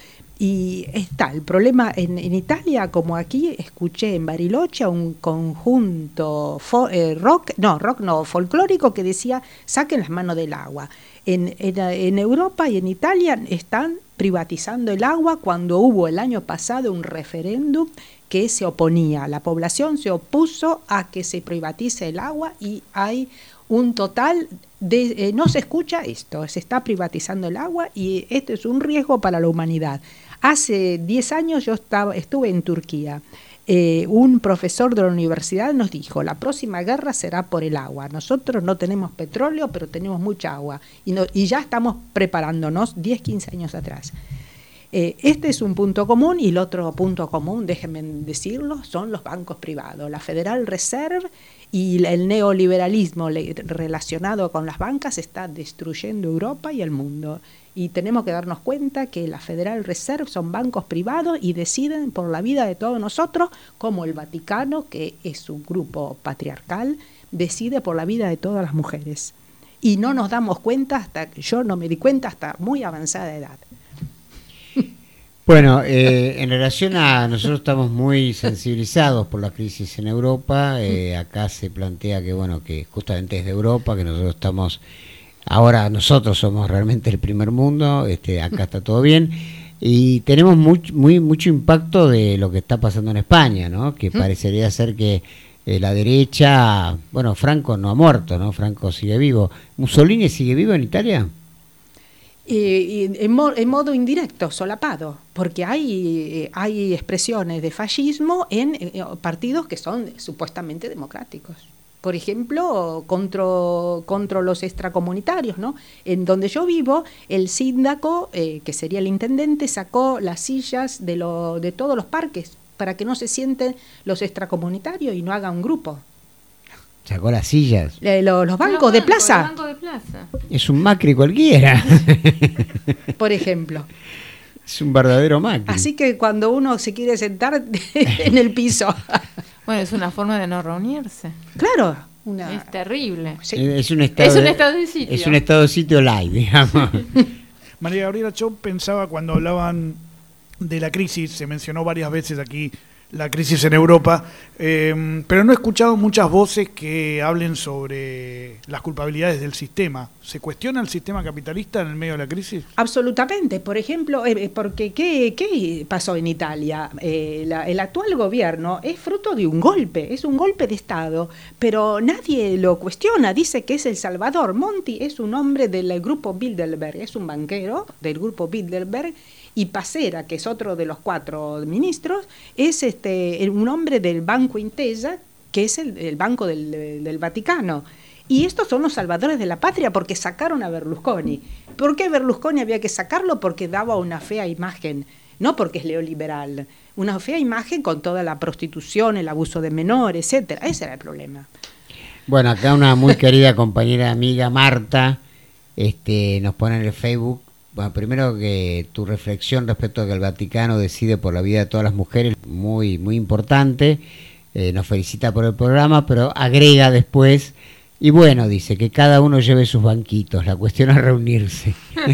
Y está el problema en, en Italia, como aquí escuché en Bariloche a un conjunto fo, eh, rock, no, rock no, folclórico, que decía: saquen las manos del agua. En, en, en Europa y en Italia están privatizando el agua, cuando hubo el año pasado un referéndum que se oponía. La población se opuso a que se privatice el agua, y hay un total de... Eh, no se escucha esto, se está privatizando el agua, y esto es un riesgo para la humanidad. Hace diez años yo estaba, estuve en Turquía. Eh, un profesor de la universidad nos dijo: la próxima guerra será por el agua. Nosotros no tenemos petróleo, pero tenemos mucha agua. Y, no, y ya estamos preparándonos diez, quince años atrás. Eh, este es un punto común, y el otro punto común, déjenme decirlo, son los bancos privados. La Federal Reserve y el neoliberalismo le, relacionado con las bancas está destruyendo Europa y el mundo. Y tenemos que darnos cuenta que la Federal Reserve son bancos privados y deciden por la vida de todos nosotros, como el Vaticano, que es un grupo patriarcal, decide por la vida de todas las mujeres. Y no nos damos cuenta, hasta yo no me di cuenta hasta muy avanzada edad. Bueno, eh, en relación a... nosotros estamos muy sensibilizados por la crisis en Europa. Eh, acá se plantea que, bueno, que justamente es de Europa, que nosotros estamos... Ahora nosotros somos realmente el primer mundo, este, acá está todo bien. Y tenemos muy, muy, mucho impacto de lo que está pasando en España, ¿no? Que parecería ser que eh, la derecha... Bueno, Franco no ha muerto, ¿no? Franco sigue vivo. ¿Mussolini sigue vivo en Italia? Eh, en, mo, en modo indirecto, solapado, porque hay, hay expresiones de fascismo en eh, partidos que son supuestamente democráticos. Por ejemplo, contra, contra los extracomunitarios, ¿no? En donde yo vivo, el síndaco, eh, que sería el intendente, sacó las sillas de, lo, de todos los parques para que no se sienten los extracomunitarios y no haga un grupo. Sacó las sillas. Eh, lo, los bancos los de bancos, plaza. Los bancos de plaza. Es un Macri cualquiera. Por ejemplo. Es un verdadero Macri. Así que cuando uno se quiere sentar en el piso. Bueno, es una forma de no reunirse. Claro. Una... Es terrible. Sí. Es un estado, es un estado de sitio. Es un estado de sitio live, digamos. María Gabriela, yo pensaba cuando hablaban de la crisis, se mencionó varias veces aquí la crisis en Europa, eh, pero no he escuchado muchas voces que hablen sobre las culpabilidades del sistema. ¿Se cuestiona el sistema capitalista en el medio de la crisis? Absolutamente. Por ejemplo, eh, porque ¿qué, qué pasó en Italia? Eh, la, el actual gobierno es fruto de un golpe, es un golpe de Estado, pero nadie lo cuestiona, dice que es el Salvador. Monti es un hombre del grupo Bilderberg, es un banquero del grupo Bilderberg, y Pacera, que es otro de los cuatro ministros, es este un hombre del Banco Intesa, que es el, el Banco del, del Vaticano. Y estos son los salvadores de la patria porque sacaron a Berlusconi. ¿Por qué Berlusconi había que sacarlo? Porque daba una fea imagen, no porque es neoliberal, una fea imagen con toda la prostitución, el abuso de menores, etcétera. Ese era el problema. Bueno, acá una muy querida compañera amiga, Marta, este, nos pone en el Facebook, bueno, primero que tu reflexión respecto a que el Vaticano decide por la vida de todas las mujeres, muy, muy importante, eh, nos felicita por el programa, pero agrega después, y bueno, dice, que cada uno lleve sus banquitos, la cuestión es reunirse.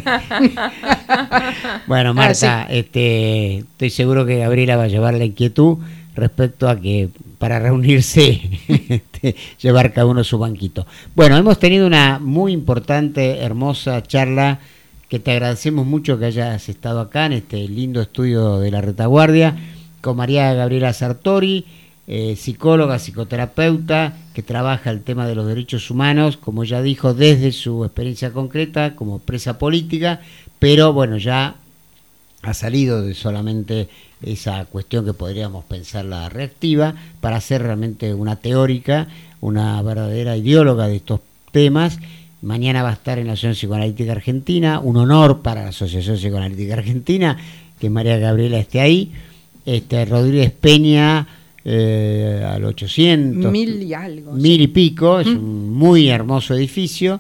Bueno, Marta, ah, sí. este, estoy seguro que Gabriela va a llevar la inquietud respecto a que para reunirse este, llevar cada uno su banquito. Bueno, hemos tenido una muy importante, hermosa charla que te agradecemos mucho que hayas estado acá en este lindo estudio de La Retaguardia con María Gabriela Sartori, eh, psicóloga, psicoterapeuta, que trabaja el tema de los derechos humanos, como ya dijo, desde su experiencia concreta como presa política, pero bueno, ya ha salido de solamente esa cuestión que podríamos pensarla reactiva para ser realmente una teórica, una verdadera ideóloga de estos temas. Mañana va a estar en la Asociación Psicoanalítica Argentina, un honor para la Asociación Psicoanalítica Argentina que María Gabriela esté ahí. Este, Rodríguez Peña eh, al ochocientos, mil y algo, mil sí. y pico, es ¿Mm? un muy hermoso edificio.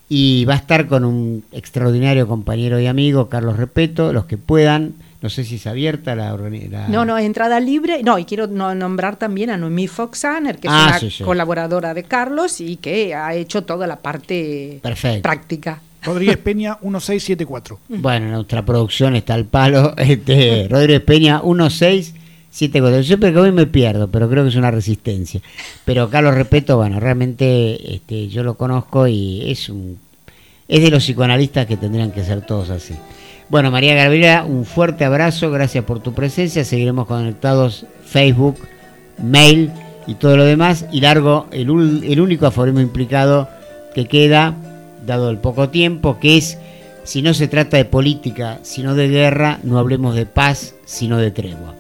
Y va a estar con un extraordinario compañero y amigo, Carlos Repeto, los que puedan. No sé si es abierta la... la... No, no, es entrada libre. No, y quiero no, nombrar también a Noemí Foxaner, que es ah, una sí, sí. colaboradora de Carlos y que ha hecho toda la parte Perfecto. práctica. Rodríguez Peña uno seis siete cuatro. Bueno, nuestra producción está al palo. Este, Rodríguez Peña uno seis siete cuatro. Yo siempre que hoy me pierdo, pero creo que es una resistencia. Pero Carlos Repeto, bueno, realmente este, yo lo conozco y es un es de los psicoanalistas que tendrían que ser todos así. Bueno, María Gabriela, un fuerte abrazo, gracias por tu presencia. Seguiremos conectados Facebook, mail y todo lo demás. Y largo el, el único aforismo implicado que queda, dado el poco tiempo, que es: si no se trata de política, sino de guerra, no hablemos de paz, sino de tregua.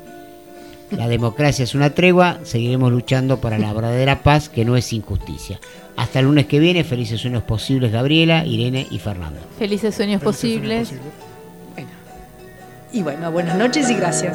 La democracia es una tregua, seguiremos luchando para la verdadera paz, que no es injusticia. Hasta el lunes que viene, felices sueños posibles, Gabriela, Irene y Fernando. Felices sueños Felices posibles. sueños posibles. Bueno. Y bueno, buenas noches y gracias.